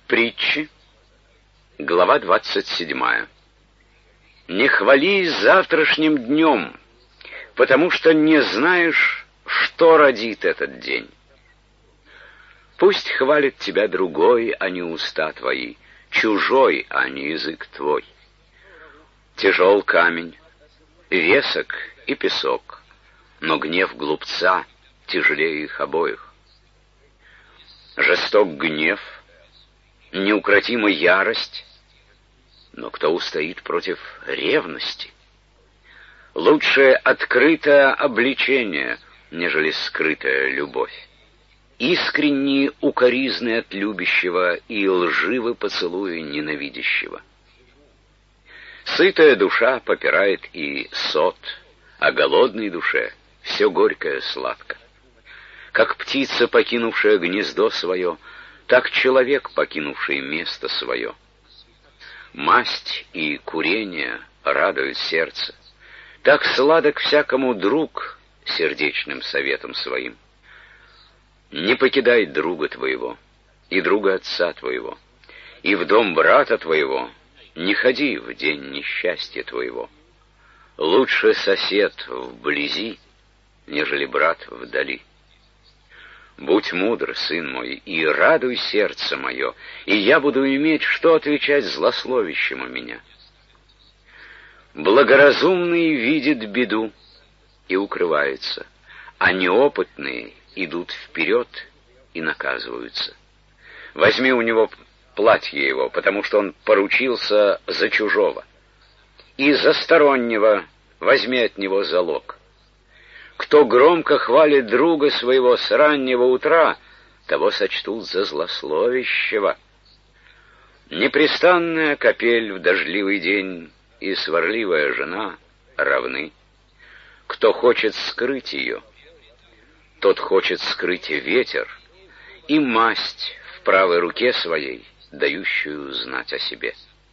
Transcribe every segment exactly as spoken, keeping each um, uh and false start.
Притчи, глава двадцать седьмая. «Не хвались завтрашним днем, потому что не знаешь, что родит этот день. Пусть хвалит тебя другой, а не уста твои, чужой, а не язык твой. Тяжел камень, весок и песок, но гнев глупца тяжелее их обоих. Жесток гнев, неукротима ярость, но кто устоит против ревности? Лучше открытое обличение, нежели скрытая любовь. Искренние укоризны от любящего и лживы поцелуи ненавидящего. Сытая душа попирает и сот, а голодной душе все горькое сладко. Как птица, покинувшая гнездо свое, так человек, покинувший место свое. Масть и курение радуют сердце, так сладок всякому друг сердечным советом своим. Не покидай друга твоего и друга отца твоего, и в дом брата твоего не ходи в день несчастья твоего. Лучше сосед вблизи, нежели брат вдали. Будь мудр, сын мой, и радуй сердце мое, и я буду иметь, что отвечать злословящему меня. Благоразумный видит беду и укрывается, а неопытные идут вперед и наказываются. Возьми у него платье его, потому что он поручился за чужого, и за стороннего возьми от него залог. Кто громко хвалит друга своего с раннего утра, того сочтут за злословящего. Непрестанная капель в дождливый день и сварливая жена равны. Кто хочет скрыть ее, тот хочет скрыть ветер и масть в правой руке своей, дающую знать о себе.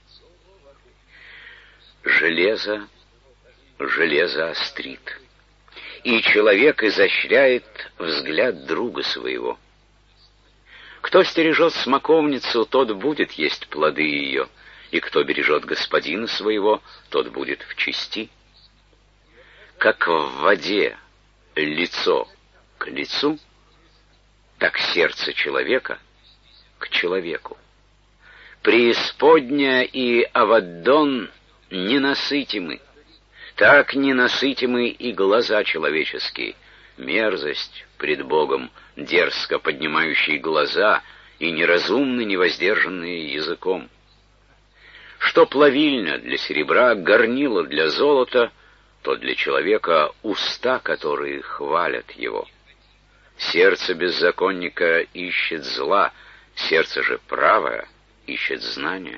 Железо, железо острит, и человек изощряет взгляд друга своего. Кто стережет смоковницу, тот будет есть плоды ее, и кто бережет господина своего, тот будет в чести. Как в воде лицо к лицу, так сердце человека к человеку. Преисподня и Аваддон ненасытимы, так ненасытимы и глаза человеческие. Мерзость пред Богом, дерзко поднимающие глаза, и неразумны невоздержанные языком. Что плавильня для серебра, горнило для золота, то для человека уста, которые хвалят его. Сердце беззаконника ищет зла, сердце же правое ищет знания.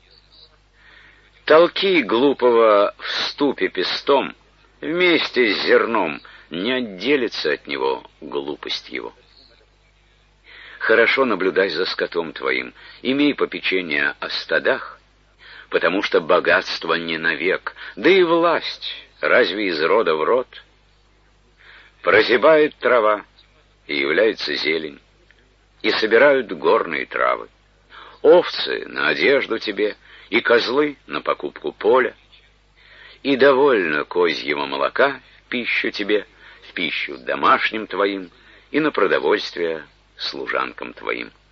Толки глупого в ступе пестом, вместе с зерном не отделится от него глупость его. Хорошо наблюдай за скотом твоим, имей попечение о стадах, потому что богатство не навек, да и власть разве из рода в род? Прозябает трава, и является зелень, и собирают горные травы. Овцы на одежду тебе, и козлы на покупку поля, и довольно козьего молока в пищу тебе, в пищу домашним твоим, и на продовольствие служанкам твоим.